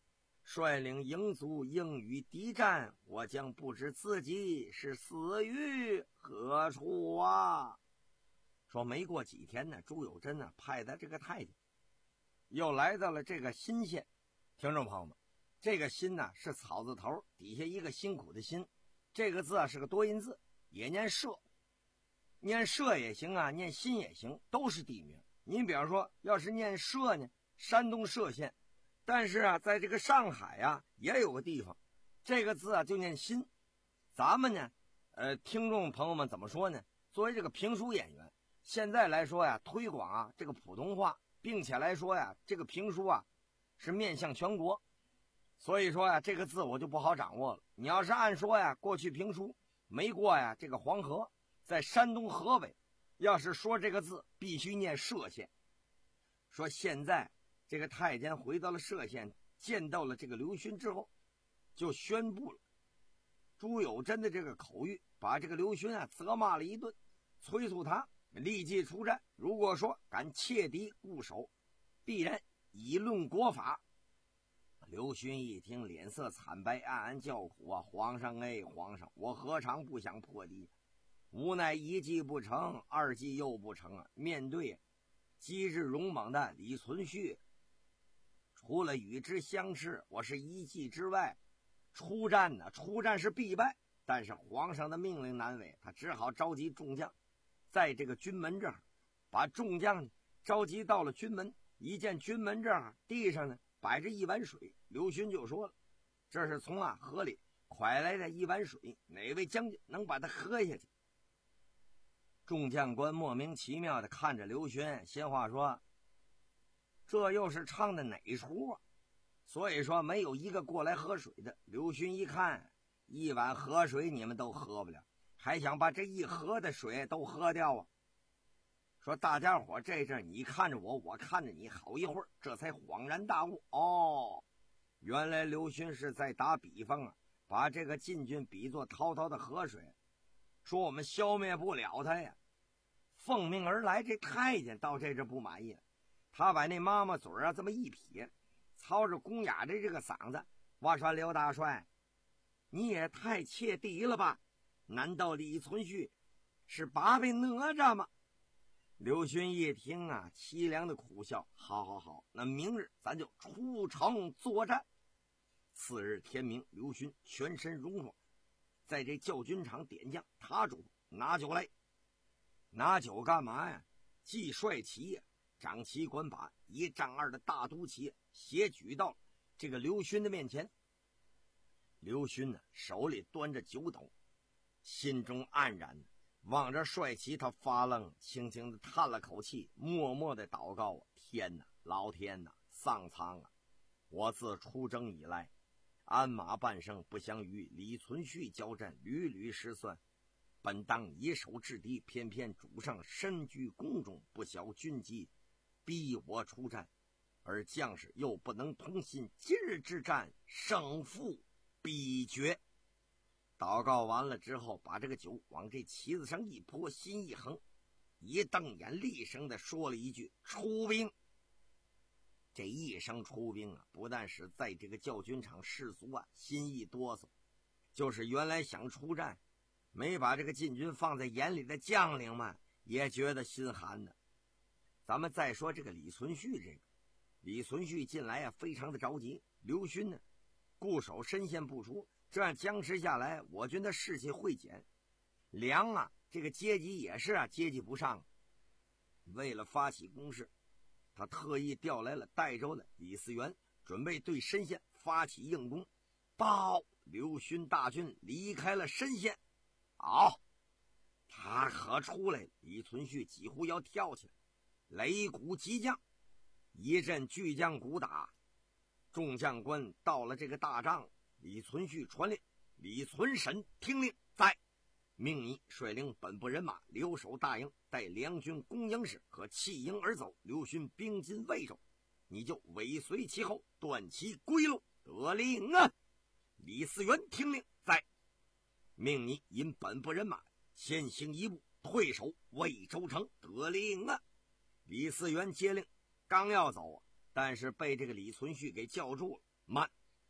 率领营卒应与敌战，我将不知自己是死于何处啊！说没过几天呢，朱有贞呢派的这个太监又来到了这个新县。听众朋友们，这个新呢是草字头底下一个辛苦的辛，这个字啊是个多音字，也念社，念社也行啊，念新也行，都是地名。您比方说要是念社呢，山东歙县，但是啊在这个上海啊也有个地方，这个字啊就念新。咱们呢呃听众朋友们怎么说呢？作为这个评书演员，现在来说呀，推广啊这个普通话，并且来说呀，这个评书啊是面向全国，所以说呀，这个字我就不好掌握了。你要是按说呀，过去评书没过呀这个黄河，在山东河北，要是说这个字必须念歙县。说现在这个太监回到了歙县，见到了这个刘勋之后，就宣布了朱有贞的这个口谕，把这个刘勋啊责骂了一顿，催促他立即出战。如果说敢切敌固守，必然以论国法。刘勋一听，脸色惨白，暗暗叫苦啊！皇上哎，皇上，我何尝不想破敌？无奈一计不成，二计又不成啊！面对机智勇猛的李存勖，除了与之相持，我是一计之外。出战呢，出战是必败，但是皇上的命令难违，他只好召集众将，在这个军门这儿，把众将召集到了军门。一见军门这儿地上呢摆着一碗水，刘勋就说了，这是从啊河里蒯来的一碗水，哪位将军能把它喝下去？众将官莫名其妙的看着刘勋，闲话说，这又是唱的哪出啊？所以说没有一个过来喝水的。刘勋一看，一碗河水你们都喝不了，还想把这一河的水都喝掉啊？说大家伙这阵你看着我，我看着你，好一会儿这才恍然大悟，哦，原来刘勋是在打比方啊，把这个晋军比作滔滔的河水，说我们消灭不了他呀。奉命而来这太监到这阵不满意了，他把那妈妈嘴啊这么一撇，操着公哑的这个嗓子，我说刘大帅，你也太切敌了吧？难道李存勖是八辈哪吒吗？刘勋一听啊，凄凉的苦笑，好好好，那明日咱就出城作战。次日天明，刘勋全身戎装，在这教军场点将，他主拿酒来。拿酒干嘛呀？既帅旗呀，掌旗管把一丈二的大都旗斜举到这个刘勋的面前。刘勋呢，手里端着酒斗，心中黯然，望着帅旗，他发愣，轻轻的叹了口气，默默的祷告啊，天哪，老天哪，丧苍啊！我自出征以来，鞍马半生，不想与李存勖交战，屡屡失算。本当以守制敌，偏偏主上身居宫中，不晓军机，逼我出战，而将士又不能同心，今日之战胜负必决。祷告完了之后，把这个酒往这旗子上一泼，心一横，一瞪眼，厉声的说了一句：“出兵！”这一声出兵啊，不但是在这个教军场士卒啊心一哆嗦，就是原来想出战没把这个晋军放在眼里的将领们也觉得心寒的。咱们再说这个李存勖，这个李存勖进来啊非常的着急，刘勋呢固守深陷不出，这样僵持下来，我军的士气会减，粮啊这个阶级也是啊接济不上。为了发起攻势，他特意调来了代州的李嗣源，准备对深县发起硬攻。报，刘勋大军离开了深县。好，他可出来了！李存勖几乎要跳起来，擂鼓急降，一阵巨将鼓打。众将官到了这个大帐，李存勖传令：李存审听令，在，命你率领本部人马留守大营，待两军攻营时，可弃营而走。刘勋兵进魏州，你就尾随其后，断其归路。得令啊！李嗣源听令，在，命你引本部人马先行一步，退守魏州城。得令啊！李嗣源接令，刚要走，但是被这个李存勖给叫住了。慢，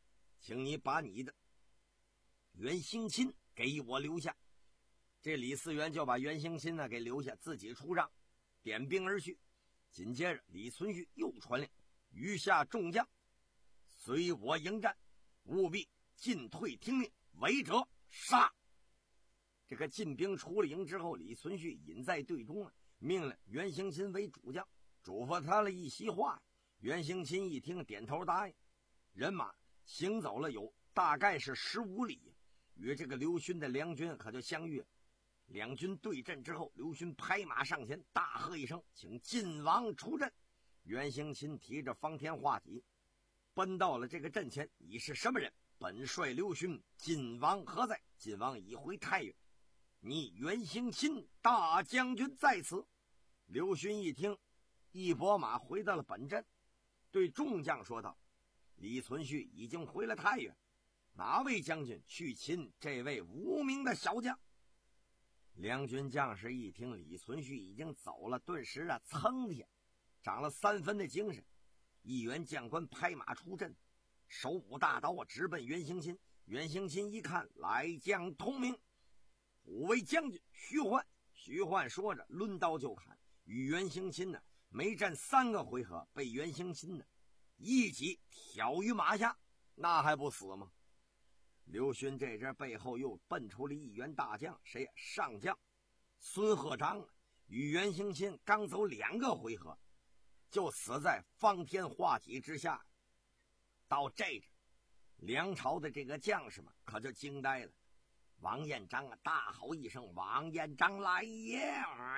请你把你的袁兴钦给我留下。这李嗣源就把袁兴钦呢给留下，自己出帐，点兵而去。紧接着李存勖又传令，余下众将随我迎战，务必进退听令，违者杀。这个进兵出了营之后，李存勖隐在队中啊，命令袁兴钦为主将，嘱咐他了一席话。袁兴钦一听，点头答应。人马行走了有大概是十五里，与这个刘勋的两军可就相遇了。两军对阵之后，刘勋拍马上前，大喝一声，请晋王出阵。袁兴钦提着方天画戟奔到了这个阵前。你是什么人？本帅刘勋，晋王何在？晋王已回太原，你袁兴钦大将军在此。刘勋一听，一拨马回到了本阵，对众将说道：李存勖已经回了太原，哪位将军去擒这位无名的小将？两军将士一听李存勖已经走了，顿时啊噌的一下长了三分的精神。一员将官拍马出阵，手舞大刀啊，直奔袁兴钦。袁兴钦一看，来将同名，虎为将军徐焕。徐焕说着抡刀就砍，与袁兴钦呢没战三个回合，被袁兴钦呢一戟挑于马下，那还不死吗？刘勋这阵背后又奔出了一员大将，谁呀？上将孙鹤章，与袁兴钦刚走两个回合，就死在方天画戟之下。到这阵，梁朝的这个将士们可就惊呆了。王彦章啊，大吼一声：“王彦章来也！”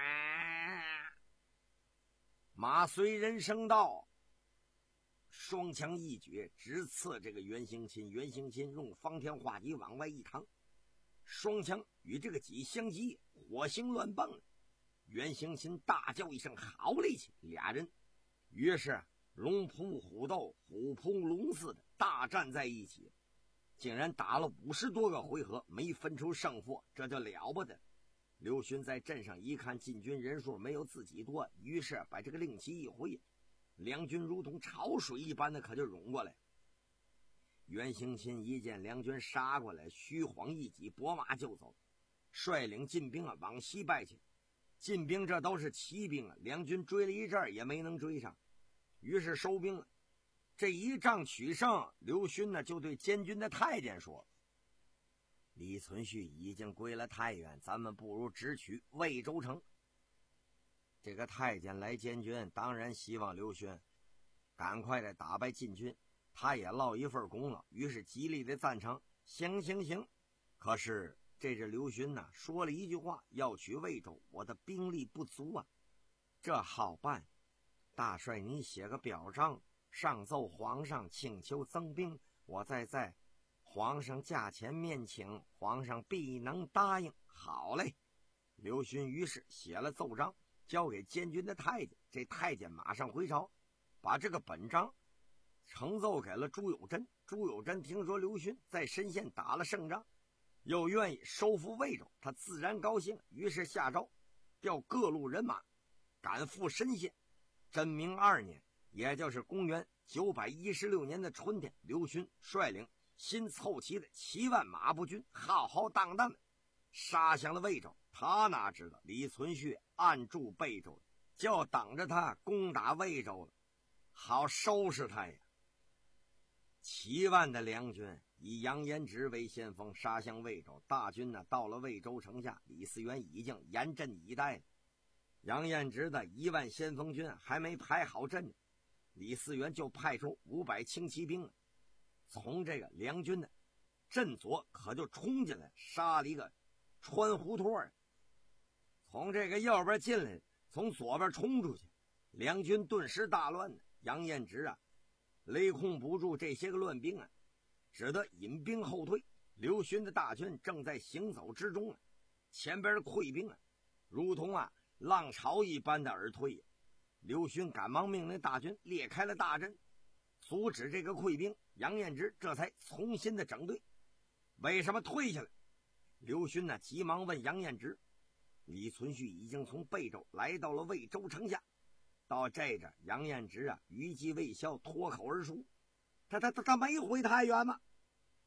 马随人声道，双枪一举直刺这个袁兴钦。袁兴钦用方天画戟往外一扛，双枪与这个戟相击，火星乱蹦。袁兴钦大叫一声，好力气！俩人于是龙扑虎斗，虎扑龙似的大战在一起，竟然打了五十多个回合，没分出胜负，这就了不得。刘勋在阵上一看晋军人数没有自己多，于是把这个令旗一挥，两军如同潮水一般的可就涌过来。袁兴钦一见两军杀过来，虚晃一戟，拨马就走，率领晋兵啊往西败去。晋兵这都是骑兵啊，两军追了一阵也没能追上，于是收兵了。这一仗取胜，刘勋呢就对监军的太监说：“李存勖已经归了太原，咱们不如直取魏州城。”这个太监来监军，当然希望刘勋赶快的打败晋军，他也落一份功劳，于是极力的赞成：“行行行。”可是这是刘勋呢说了一句话：“要取魏州，我的兵力不足啊。”这好办，大帅你写个表彰，上奏皇上请求增兵，我再在皇上驾前面请，皇上必能答应。好嘞。刘勋于是写了奏章，交给监军的太监。这太监马上回朝，把这个本章呈奏给了朱有贞。朱有贞听说刘勋在深县打了胜仗，又愿意收复魏州，他自然高兴，于是下诏调各路人马赶赴深县。贞明二年，也就是公元九百一十六年的春天，刘勋率领新凑齐的七万马步军浩浩荡荡的杀向了魏州。他哪知道李存勖暗驻贝州，就要等着他攻打魏州了，好收拾他呀。七万的梁军以杨延直为先锋杀向魏州，大军呢到了魏州城下，李嗣源已经严阵以待了。杨延直的一万先锋军还没排好阵呢，李嗣源就派出五百轻骑兵了，从这个梁军的阵左可就冲进来，杀了一个穿胡同儿，从这个右边进来，从左边冲出去，梁军顿时大乱呢。杨延直啊雷控不住这些个乱兵啊，只得引兵后退。刘勋的大军正在行走之中啊，前边的溃兵啊如同啊浪潮一般的而退。刘勋赶忙命令大军裂开了大阵，阻止这个溃兵。杨延直这才重新的整队。为什么退下来？刘勋呢急忙问杨延直。李存勖已经从贝州来到了魏州城下。到这阵，杨延直啊余悸未消，脱口而出：他他他他没回太原吗？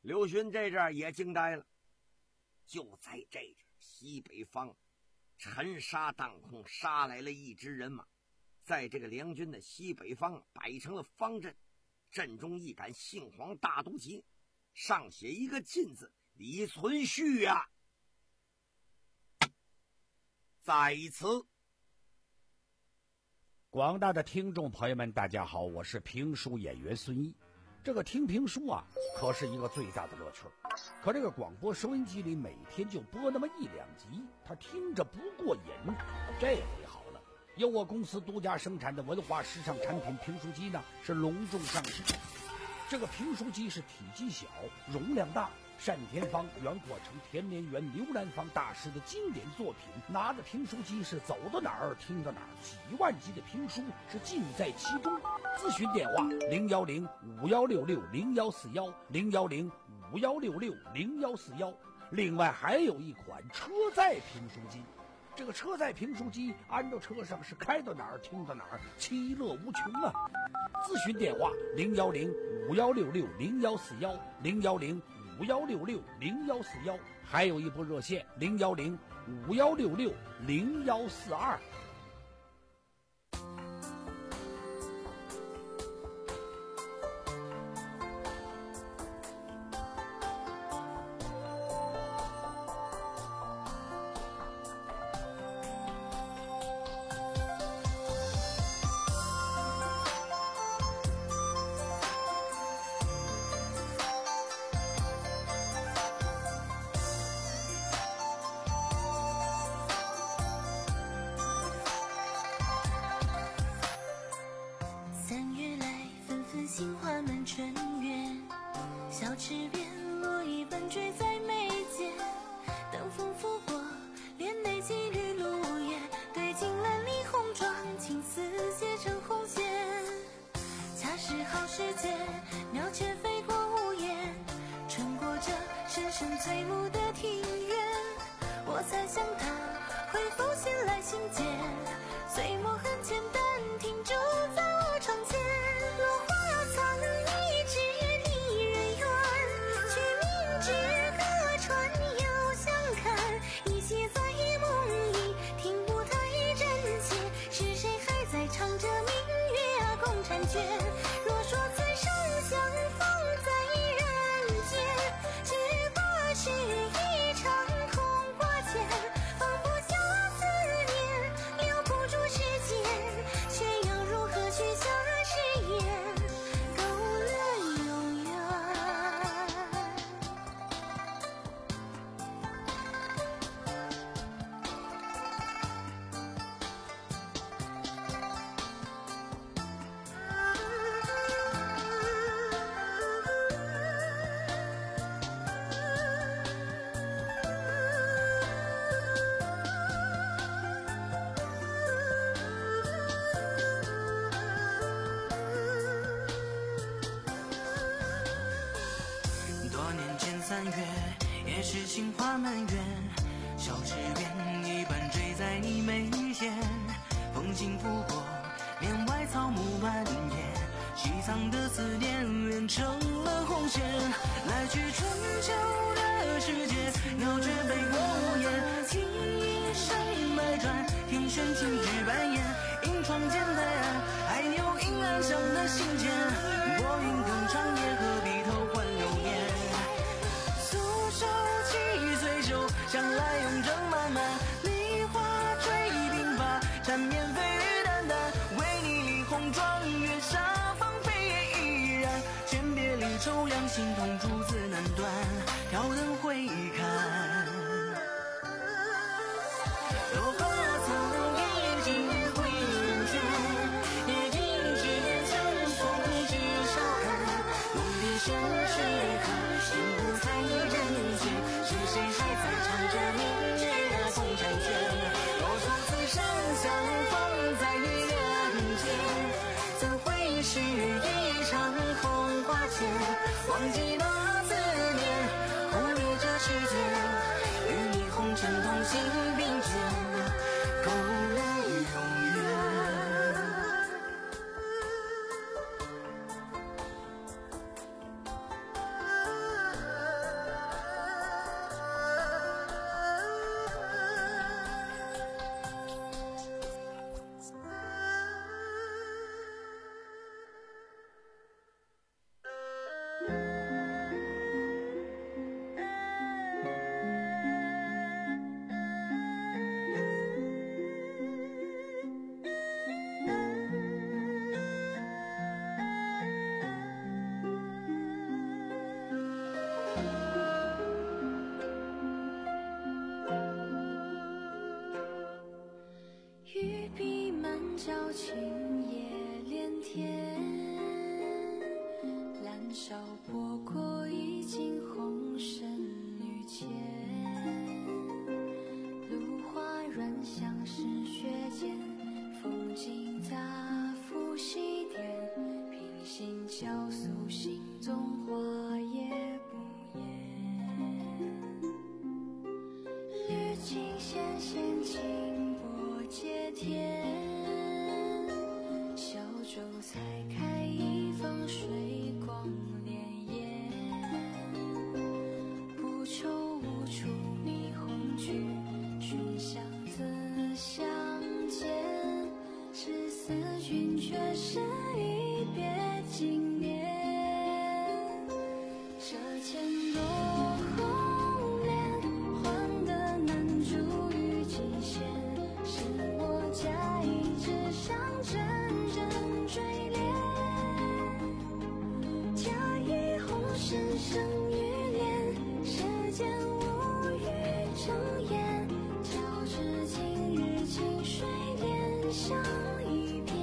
刘询这阵儿也惊呆了。就在这阵儿，西北方沉沙当空，杀来了一支人马，在这个梁军的西北方摆成了方阵，阵中一杆杏黄大都旗，上写一个进字，李存勖啊，在此。 广大的听众朋友们，大家好，我是评书演员孙一。这个听评书啊，可是一个最大的乐趣。可这个广播收音机里每天就播那么一两集，他听着不过瘾。这回好了，由我公司独家生产的文化时尚产品评书机呢，是隆重上市。这个评书机是体积小，容量大，单田芳、袁阔成、田连元、刘兰芳大师的经典作品。拿着评书机是走到哪儿听到哪儿，几万集的评书是尽在其中。咨询电话零幺零五幺六六零幺四幺零幺零五幺六六零幺四幺。另外还有一款车载评书机，这个车载评书机安到车上是开到哪儿听到哪儿，其乐无穷啊！咨询电话零幺零五幺六六零幺四幺零幺零五幺六六零幺四幺，还有一部热线零幺零五幺六六零幺四二。 三月，也是杏花满园，小池边一般坠在你眉间，风景拂过，帘外草木蔓延，西藏的思念连成了红线，来去春秋的世界，鸟雀飞过屋檐，听一声百转，天旋晴枝扮演，银窗间的岸，还有阴暗上的信笺，拨云更长夜，何必偷换流年，素手起随手，向来永正漫漫，梨花坠鬓发，缠绵飞雨淡淡，为你立红妆，月下芳菲也依然，诀别离愁凉，心痛竹子难断，挑灯会看。忘记了思念，忽略这世间，与你红尘同行并肩，够了永远。 交情也连天，燃烧波过已经红尘与浅，芦花软香是雪间，风景杂赋西点，平行交诉心中话也不言，绿尽纤纤轻波接天，小舟才开一方水光潋滟，不愁无处觅红菊，寻香自相见，只思君却是一别经年，这千朵红莲换得难逐于极限，是我假意之上阵阵追恋，假意红尘生于恋，世间无语成言，交织今日清水莲香一片。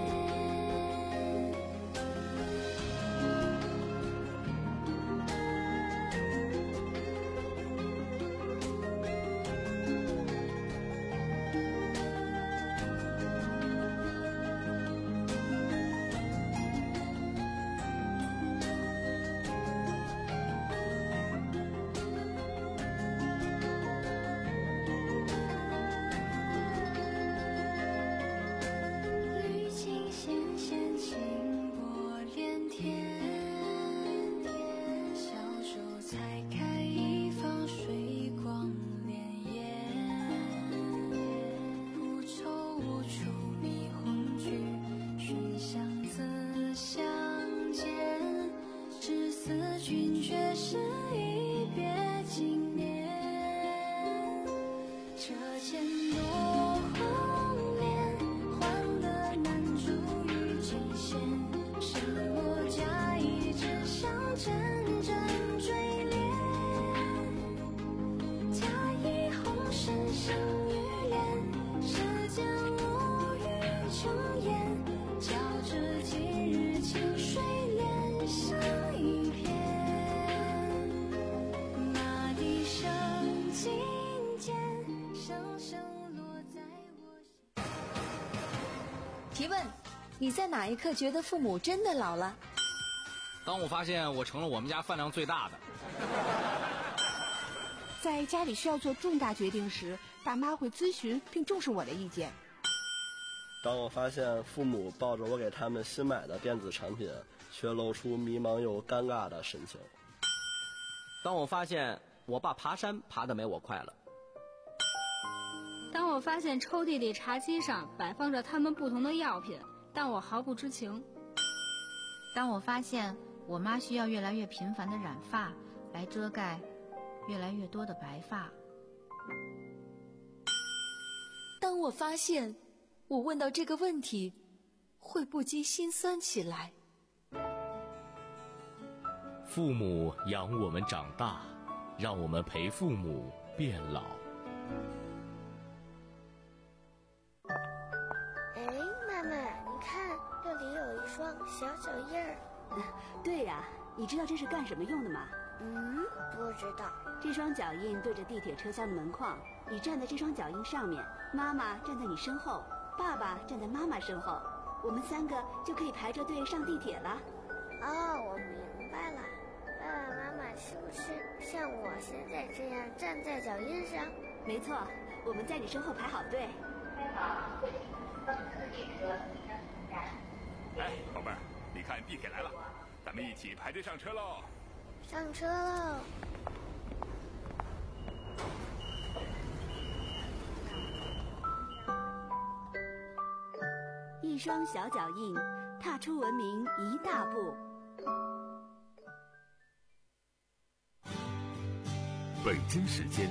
绿尽纤纤轻波连天，小舟才开一方水光潋滟，不愁无处觅红菊，寻香自相见，只思君却是一别经年，这千朵红莲换得难逐于极限，是我假意之上阵阵追恋，假意红尘生于恋，世间无语成言，交织今日清水莲香一片，马蹄声尽间，声声落在我心。 提问：你在哪一刻觉得父母真的老了？ 当我发现我成了我们家饭量最大的。 在家里需要做重大决定时，爸妈会咨询并重视我的意见。 当我发现父母抱着我给他们新买的电子产品，却露出迷茫又尴尬的神情。 当我发现我爸爬山爬得没我快乐。 当我发现抽屉里茶几上摆放着他们不同的药品，但我毫不知情。 当我发现我妈需要越来越频繁的染发来遮盖越来越多的白发。 当我发现我问到这个问题会不禁心酸起来。 父母养我们长大，让我们陪父母变老。 哎，妈妈，你看这里有一双小脚印儿。 对呀、啊，你知道这是干什么用的吗？ 嗯，不知道。 这双脚印对着地铁车厢的门框，你站在这双脚印上面，妈妈站在你身后，爸爸站在妈妈身后，我们三个就可以排着队上地铁了。 哦，我明白了。爸爸妈妈是不是像我现在这样站在脚印上？ 没错，我们在你身后排好队。 哎，宝贝儿，你看地铁来了，咱们一起排队上车喽！ 上车喽！ 一双小脚印，踏出文明一大步。 北京时间